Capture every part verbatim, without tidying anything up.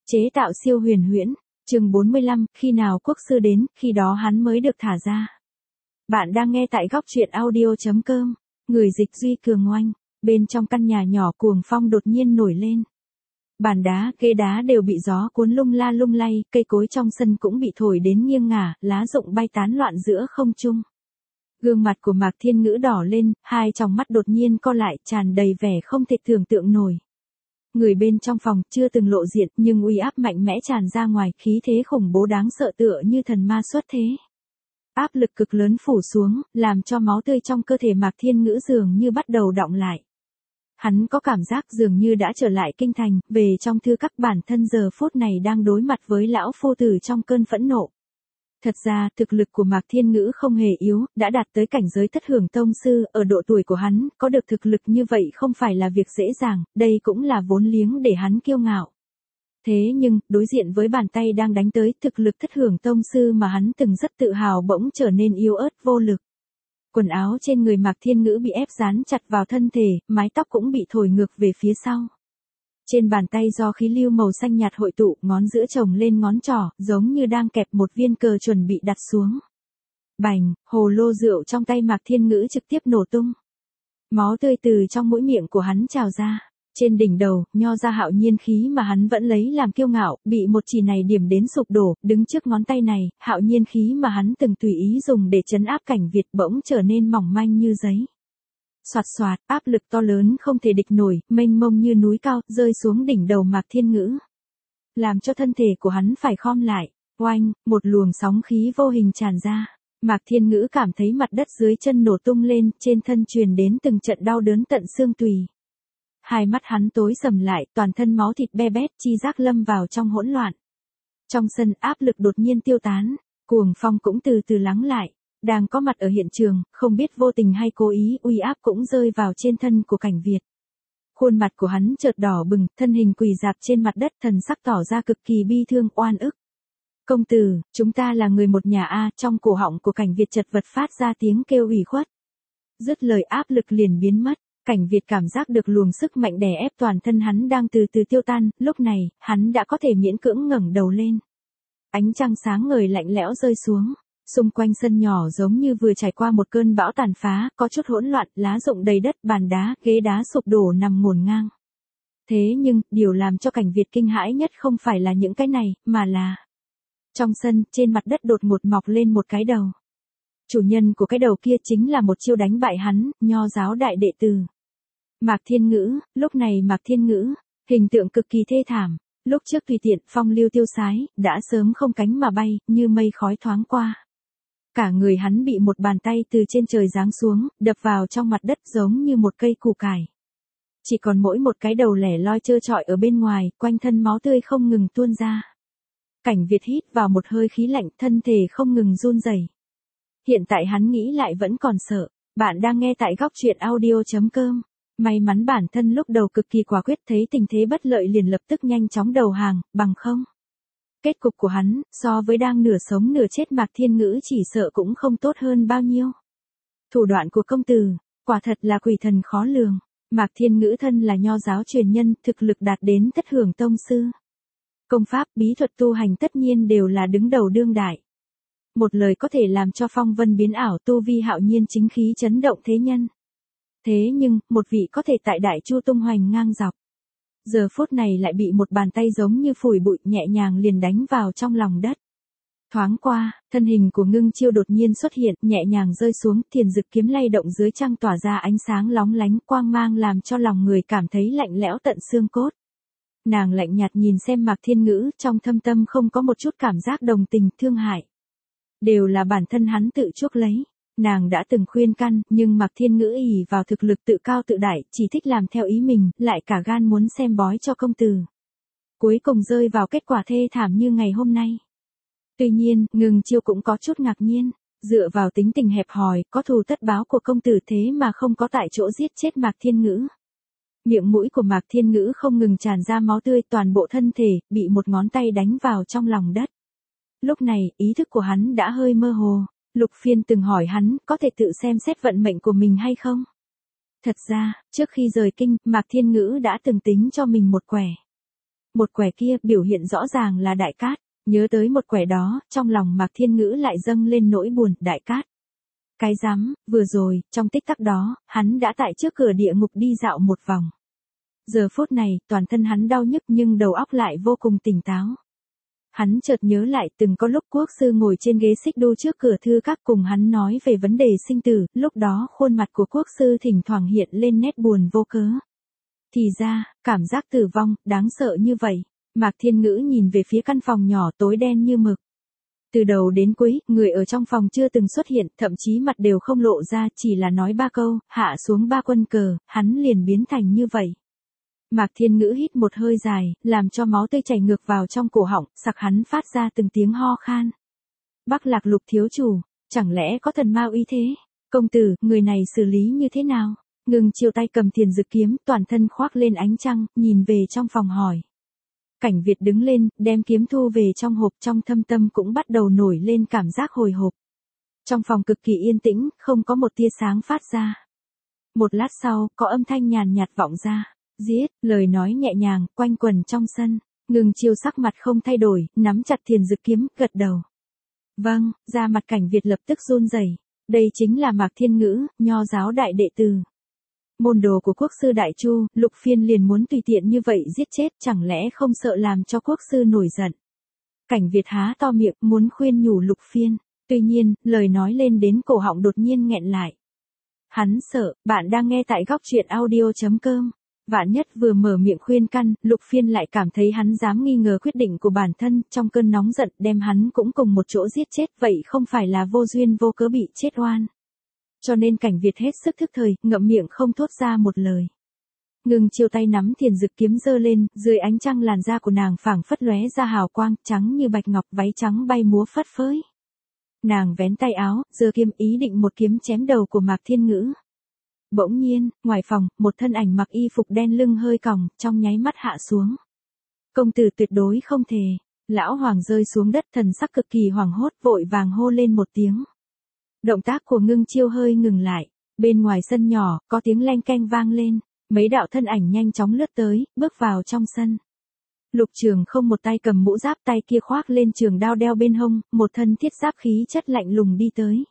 Chế tạo siêu huyền huyễn, chương bốn mươi lăm, khi nào quốc sư đến, khi đó hắn mới được thả ra. Bạn đang nghe tại góc truyện audio chấm com, người dịch Duy Cường Oanh, bên trong căn nhà nhỏ cuồng phong đột nhiên nổi lên. Bàn đá, ghế đá đều bị gió cuốn lung la lung lay, cây cối trong sân cũng bị thổi đến nghiêng ngả, lá rụng bay tán loạn giữa không trung. Gương mặt của Mạc Thiên Ngữ đỏ lên, hai tròng mắt đột nhiên co lại, tràn đầy vẻ không thể tưởng tượng nổi. Người bên trong phòng chưa từng lộ diện nhưng uy áp mạnh mẽ tràn ra ngoài, khí thế khủng bố đáng sợ tựa như thần ma xuất thế. Áp lực cực lớn phủ xuống, làm cho máu tươi trong cơ thể Mạc Thiên Ngữ dường như bắt đầu đọng lại. Hắn có cảm giác dường như đã trở lại kinh thành, về trong thư các bản thân giờ phút này đang đối mặt với lão phu tử trong cơn phẫn nộ. Thật ra, thực lực của Mạc Thiên Ngữ không hề yếu, đã đạt tới cảnh giới thất hưởng tông sư, ở độ tuổi của hắn, có được thực lực như vậy không phải là việc dễ dàng, đây cũng là vốn liếng để hắn kiêu ngạo. Thế nhưng, đối diện với bàn tay đang đánh tới, thực lực thất hưởng tông sư mà hắn từng rất tự hào bỗng trở nên yếu ớt vô lực. Quần áo trên người Mạc Thiên Ngữ bị ép dán chặt vào thân thể, mái tóc cũng bị thổi ngược về phía sau. Trên bàn tay do khí lưu màu xanh nhạt hội tụ, ngón giữa chồng lên ngón trỏ, giống như đang kẹp một viên cờ chuẩn bị đặt xuống. Bành, hồ lô rượu trong tay Mạc Thiên Ngữ trực tiếp nổ tung. Máu tươi từ trong mũi miệng của hắn trào ra. Trên đỉnh đầu, nho ra hạo nhiên khí mà hắn vẫn lấy làm kiêu ngạo, bị một chỉ này điểm đến sụp đổ, đứng trước ngón tay này, hạo nhiên khí mà hắn từng tùy ý dùng để trấn áp cảnh Việt bỗng trở nên mỏng manh như giấy. Soạt soạt, áp lực to lớn không thể địch nổi, mênh mông như núi cao, rơi xuống đỉnh đầu Mạc Thiên Ngữ. Làm cho thân thể của hắn phải khom lại, oanh, một luồng sóng khí vô hình tràn ra. Mạc Thiên Ngữ cảm thấy mặt đất dưới chân nổ tung lên, trên thân truyền đến từng trận đau đớn tận xương tùy. Hai mắt hắn tối sầm lại, toàn thân máu thịt be bét, chi giác lâm vào trong hỗn loạn. Trong sân áp lực đột nhiên tiêu tán, cuồng phong cũng từ từ lắng lại. Đang có mặt ở hiện trường, không biết vô tình hay cố ý, uy áp cũng rơi vào trên thân của cảnh Việt. Khuôn mặt của hắn chợt đỏ bừng, thân hình quỳ rạp trên mặt đất, thần sắc tỏ ra cực kỳ bi thương, oan ức. Công tử, chúng ta là người một nhà a, trong cổ họng của cảnh Việt chật vật phát ra tiếng kêu ủy khuất. Dứt lời áp lực liền biến mất, cảnh Việt cảm giác được luồng sức mạnh đè ép toàn thân hắn đang từ từ tiêu tan, lúc này, hắn đã có thể miễn cưỡng ngẩng đầu lên. Ánh trăng sáng ngời lạnh lẽo rơi xuống. Xung quanh sân nhỏ giống như vừa trải qua một cơn bão tàn phá, có chút hỗn loạn, lá rụng đầy đất, bàn đá, ghế đá sụp đổ nằm ngổn ngang. Thế nhưng, điều làm cho cảnh Việt kinh hãi nhất không phải là những cái này, mà là... Trong sân, trên mặt đất đột ngột mọc lên một cái đầu. Chủ nhân của cái đầu kia chính là một chiêu đánh bại hắn, nho giáo đại đệ tử. Mạc Thiên Ngữ, lúc này Mạc Thiên Ngữ, hình tượng cực kỳ thê thảm. Lúc trước tùy tiện, phong lưu tiêu sái, đã sớm không cánh mà bay, như mây khói thoáng qua. Cả người hắn bị một bàn tay từ trên trời giáng xuống, đập vào trong mặt đất giống như một cây củ cải. Chỉ còn mỗi một cái đầu lẻ loi trơ trọi ở bên ngoài, quanh thân máu tươi không ngừng tuôn ra. Cảnh Việt hít vào một hơi khí lạnh, thân thể không ngừng run rẩy. Hiện tại hắn nghĩ lại vẫn còn sợ. Bạn đang nghe tại góc truyện audio chấm com. May mắn bản thân lúc đầu cực kỳ quả quyết, thấy tình thế bất lợi liền lập tức nhanh chóng đầu hàng, bằng không. Kết cục của hắn, so với đang nửa sống nửa chết Mạc Thiên Ngữ chỉ sợ cũng không tốt hơn bao nhiêu. Thủ đoạn của công tử, quả thật là quỷ thần khó lường. Mạc Thiên Ngữ thân là nho giáo truyền nhân, thực lực đạt đến thất hưởng tông sư. Công pháp, bí thuật tu hành tất nhiên đều là đứng đầu đương đại. Một lời có thể làm cho phong vân biến ảo, tu vi hạo nhiên chính khí chấn động thế nhân. Thế nhưng, một vị có thể tại Đại Chu tung hoành ngang dọc. Giờ phút này lại bị một bàn tay giống như phủi bụi nhẹ nhàng liền đánh vào trong lòng đất. Thoáng qua, thân hình của Ngưng Chiêu đột nhiên xuất hiện, nhẹ nhàng rơi xuống, thiền dực kiếm lay động dưới trăng tỏa ra ánh sáng lóng lánh, quang mang làm cho lòng người cảm thấy lạnh lẽo tận xương cốt. Nàng lạnh nhạt nhìn xem Mạc Thiên Ngữ, trong thâm tâm không có một chút cảm giác đồng tình, thương hại. Đều là bản thân hắn tự chuốc lấy. Nàng đã từng khuyên can, nhưng Mạc Thiên Ngữ ỷ vào thực lực tự cao tự đại, chỉ thích làm theo ý mình, lại cả gan muốn xem bói cho công tử. Cuối cùng rơi vào kết quả thê thảm như ngày hôm nay. Tuy nhiên, Ngưng Chiêu cũng có chút ngạc nhiên, dựa vào tính tình hẹp hòi, có thù tất báo của công tử thế mà không có tại chỗ giết chết Mạc Thiên Ngữ. Miệng mũi của Mạc Thiên Ngữ không ngừng tràn ra máu tươi, toàn bộ thân thể, bị một ngón tay đánh vào trong lòng đất. Lúc này, ý thức của hắn đã hơi mơ hồ. Lục Phiên từng hỏi hắn, có thể tự xem xét vận mệnh của mình hay không? Thật ra, trước khi rời kinh, Mạc Thiên Ngữ đã từng tính cho mình một quẻ. Một quẻ kia biểu hiện rõ ràng là Đại Cát, nhớ tới một quẻ đó, trong lòng Mạc Thiên Ngữ lại dâng lên nỗi buồn, Đại Cát. Cái rắm, vừa rồi, trong tích tắc đó, hắn đã tại trước cửa địa ngục đi dạo một vòng. Giờ phút này, toàn thân hắn đau nhức nhưng đầu óc lại vô cùng tỉnh táo. Hắn chợt nhớ lại từng có lúc quốc sư ngồi trên ghế xích đu trước cửa thư các cùng hắn nói về vấn đề sinh tử, lúc đó khuôn mặt của quốc sư thỉnh thoảng hiện lên nét buồn vô cớ. Thì ra, cảm giác tử vong, đáng sợ như vậy. Mạc Thiên Ngữ nhìn về phía căn phòng nhỏ tối đen như mực. Từ đầu đến cuối, người ở trong phòng chưa từng xuất hiện, thậm chí mặt đều không lộ ra, chỉ là nói ba câu, hạ xuống ba quân cờ, hắn liền biến thành như vậy. Mạc Thiên Ngữ hít một hơi dài, làm cho máu tươi chảy ngược vào trong cổ họng, sặc hắn phát ra từng tiếng ho khan. Bắc Lạc Lục thiếu chủ, chẳng lẽ có thần ma uy thế? Công tử, người này xử lý như thế nào? Ngưng Chiêu tay cầm Thiền Dực kiếm, toàn thân khoác lên ánh trăng, nhìn về trong phòng hỏi. Cảnh Việt đứng lên, đem kiếm thu về trong hộp, trong thâm tâm cũng bắt đầu nổi lên cảm giác hồi hộp. Trong phòng cực kỳ yên tĩnh, không có một tia sáng phát ra. Một lát sau, có âm thanh nhàn nhạt vọng ra. Giết, lời nói nhẹ nhàng, quanh quần trong sân. Ngưng Chiêu sắc mặt không thay đổi, nắm chặt Thiền Dực kiếm, gật đầu. Vâng, da mặt Cảnh Việt lập tức run rẩy. Đây chính là Mạc Thiên Ngữ, nho giáo đại đệ tử. Môn đồ của quốc sư Đại Chu, Lục Phiên liền muốn tùy tiện như vậy giết chết, chẳng lẽ không sợ làm cho quốc sư nổi giận. Cảnh Việt há to miệng, muốn khuyên nhủ Lục Phiên, tuy nhiên, lời nói lên đến cổ họng đột nhiên nghẹn lại. Hắn sợ, bạn đang nghe tại góc truyện audio chấm com. Vạn nhất vừa mở miệng khuyên căn, Lục Phiên lại cảm thấy hắn dám nghi ngờ quyết định của bản thân, trong cơn nóng giận đem hắn cũng cùng một chỗ giết chết, vậy không phải là vô duyên vô cớ bị chết oan. Cho nên Cảnh Việt hết sức thức thời, ngậm miệng không thốt ra một lời. Ngưng Chiêu tay nắm Thiền Dực kiếm giơ lên, dưới ánh trăng làn da của nàng phảng phất lóe ra hào quang, trắng như bạch ngọc, váy trắng bay múa phất phới. Nàng vén tay áo, giơ kiếm ý định một kiếm chém đầu của Mạc Thiên Ngữ. Bỗng nhiên, ngoài phòng, một thân ảnh mặc y phục đen lưng hơi còng, trong nháy mắt hạ xuống. Công tử tuyệt đối không thể. Lão Hoàng rơi xuống đất, thần sắc cực kỳ hoảng hốt, vội vàng hô lên một tiếng. Động tác của Ngưng Chiêu hơi ngừng lại. Bên ngoài sân nhỏ, có tiếng leng keng vang lên. Mấy đạo thân ảnh nhanh chóng lướt tới, bước vào trong sân. Lục Trường không một tay cầm mũ giáp, tay kia khoác lên trường đao đeo bên hông, một thân thiết giáp khí chất lạnh lùng đi tới.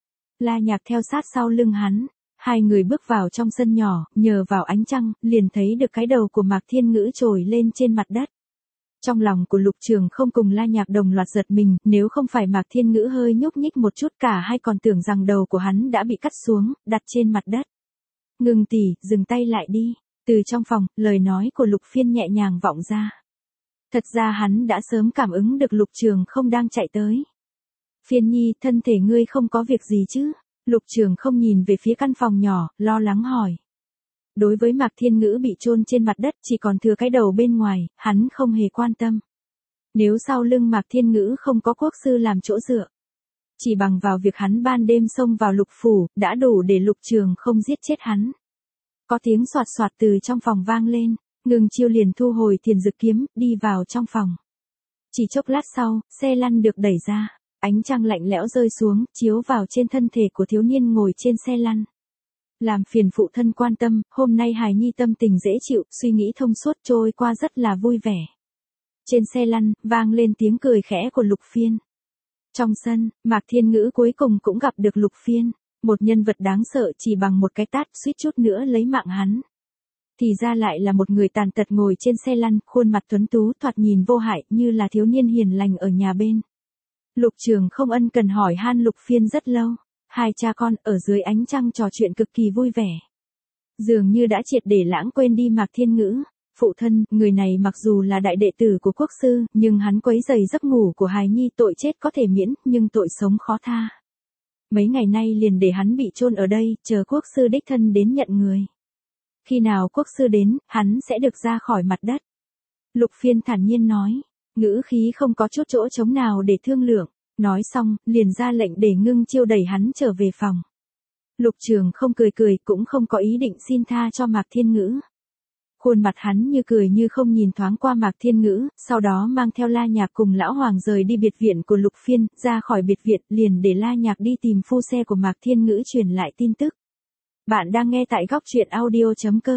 La Nhạc theo sát sau lưng hắn. Hai người bước vào trong sân nhỏ, nhờ vào ánh trăng, liền thấy được cái đầu của Mạc Thiên Ngữ trồi lên trên mặt đất. Trong lòng của Lục Trường không cùng La Nhạc đồng loạt giật mình, nếu không phải Mạc Thiên Ngữ hơi nhúc nhích một chút, cả hai còn tưởng rằng đầu của hắn đã bị cắt xuống, đặt trên mặt đất. Ngưng tỷ, dừng tay lại đi. Từ trong phòng, lời nói của Lục Phiên nhẹ nhàng vọng ra. Thật ra hắn đã sớm cảm ứng được Lục Trường không đang chạy tới. Phiên nhi, thân thể ngươi không có việc gì chứ? Lục Trường không nhìn về phía căn phòng nhỏ, lo lắng hỏi. Đối với Mạc Thiên Ngữ bị chôn trên mặt đất chỉ còn thừa cái đầu bên ngoài, hắn không hề quan tâm. Nếu sau lưng Mạc Thiên Ngữ không có quốc sư làm chỗ dựa, chỉ bằng vào việc hắn ban đêm xông vào Lục phủ, đã đủ để Lục Trường không giết chết hắn. Có tiếng soạt soạt từ trong phòng vang lên, Ngưng Chiêu liền thu hồi Thiền Dực kiếm, đi vào trong phòng. Chỉ chốc lát sau, xe lăn được đẩy ra. Ánh trăng lạnh lẽo rơi xuống, chiếu vào trên thân thể của thiếu niên ngồi trên xe lăn. Làm phiền phụ thân quan tâm, hôm nay hài nhi tâm tình dễ chịu, suy nghĩ thông suốt trôi qua rất là vui vẻ. Trên xe lăn, vang lên tiếng cười khẽ của Lục Phiên. Trong sân, Mạc Thiên Ngữ cuối cùng cũng gặp được Lục Phiên, một nhân vật đáng sợ chỉ bằng một cái tát suýt chút nữa lấy mạng hắn. Thì ra lại là một người tàn tật ngồi trên xe lăn, khuôn mặt tuấn tú thoạt nhìn vô hại như là thiếu niên hiền lành ở nhà bên. Lục Trường không ân cần hỏi han Lục Phiên rất lâu. Hai cha con ở dưới ánh trăng trò chuyện cực kỳ vui vẻ. Dường như đã triệt để lãng quên đi Mạc Thiên Ngữ. Phụ thân, người này mặc dù là đại đệ tử của quốc sư, nhưng hắn quấy rầy giấc ngủ của hài nhi, tội chết có thể miễn, nhưng tội sống khó tha. Mấy ngày nay liền để hắn bị chôn ở đây, chờ quốc sư đích thân đến nhận người. Khi nào quốc sư đến, hắn sẽ được ra khỏi mặt đất. Lục Phiên thản nhiên nói. Ngữ khí không có chút chỗ trống nào để thương lượng. Nói xong, liền ra lệnh để Ngưng Chiêu đẩy hắn trở về phòng. Lục Trường không cười cười, cũng không có ý định xin tha cho Mạc Thiên Ngữ. Khuôn mặt hắn như cười như không nhìn thoáng qua Mạc Thiên Ngữ, sau đó mang theo La Nhạc cùng Lão Hoàng rời đi biệt viện của Lục Phiên, ra khỏi biệt viện liền để La Nhạc đi tìm phu xe của Mạc Thiên Ngữ truyền lại tin tức. Bạn đang nghe tại góc truyện audio chấm com.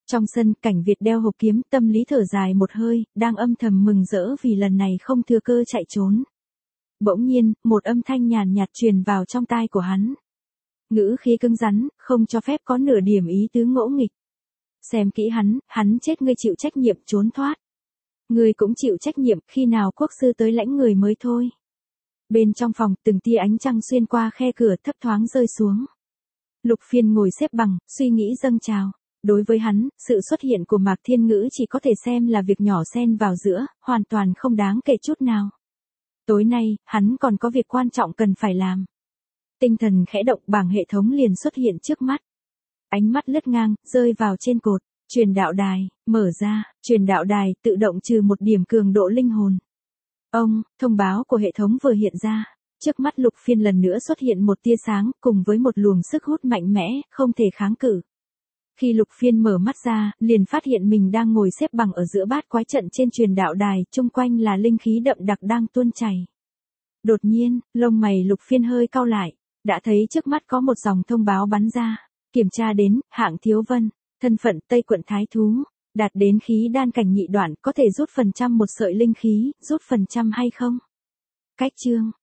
Trong sân, Cảnh Việt đeo hộp kiếm, tâm lý thở dài một hơi, đang âm thầm mừng rỡ vì lần này không thừa cơ chạy trốn. Bỗng nhiên, một âm thanh nhàn nhạt truyền vào trong tai của hắn. Ngữ khí cứng rắn, không cho phép có nửa điểm ý tứ ngỗ nghịch. Xem kỹ hắn, hắn chết ngươi chịu trách nhiệm trốn thoát. Ngươi cũng chịu trách nhiệm, khi nào quốc sư tới lãnh người mới thôi. Bên trong phòng, từng tia ánh trăng xuyên qua khe cửa thấp thoáng rơi xuống. Lục Phiên ngồi xếp bằng, suy nghĩ dâng trào. Đối với hắn, sự xuất hiện của Mạc Thiên Ngữ chỉ có thể xem là việc nhỏ xen vào giữa, hoàn toàn không đáng kể chút nào. Tối nay, hắn còn có việc quan trọng cần phải làm. Tinh thần khẽ động, bảng hệ thống liền xuất hiện trước mắt. Ánh mắt lướt ngang, rơi vào trên cột. Truyền đạo đài, mở ra, truyền đạo đài tự động trừ một điểm cường độ linh hồn. Ông, thông báo của hệ thống vừa hiện ra. Trước mắt Lục Phiên lần nữa xuất hiện một tia sáng, cùng với một luồng sức hút mạnh mẽ, không thể kháng cự. Khi Lục Phiên mở mắt ra, liền phát hiện mình đang ngồi xếp bằng ở giữa bát quái trận trên truyền đạo đài, chung quanh là linh khí đậm đặc đang tuôn chảy. Đột nhiên, lông mày Lục Phiên hơi cau lại, đã thấy trước mắt có một dòng thông báo bắn ra. Kiểm tra đến, hạng Thiếu Vân, thân phận Tây Quận Thái Thú, đạt đến khí đan cảnh nhị đoạn, có thể rút phần trăm một sợi linh khí, rút phần trăm hay không? Cách chương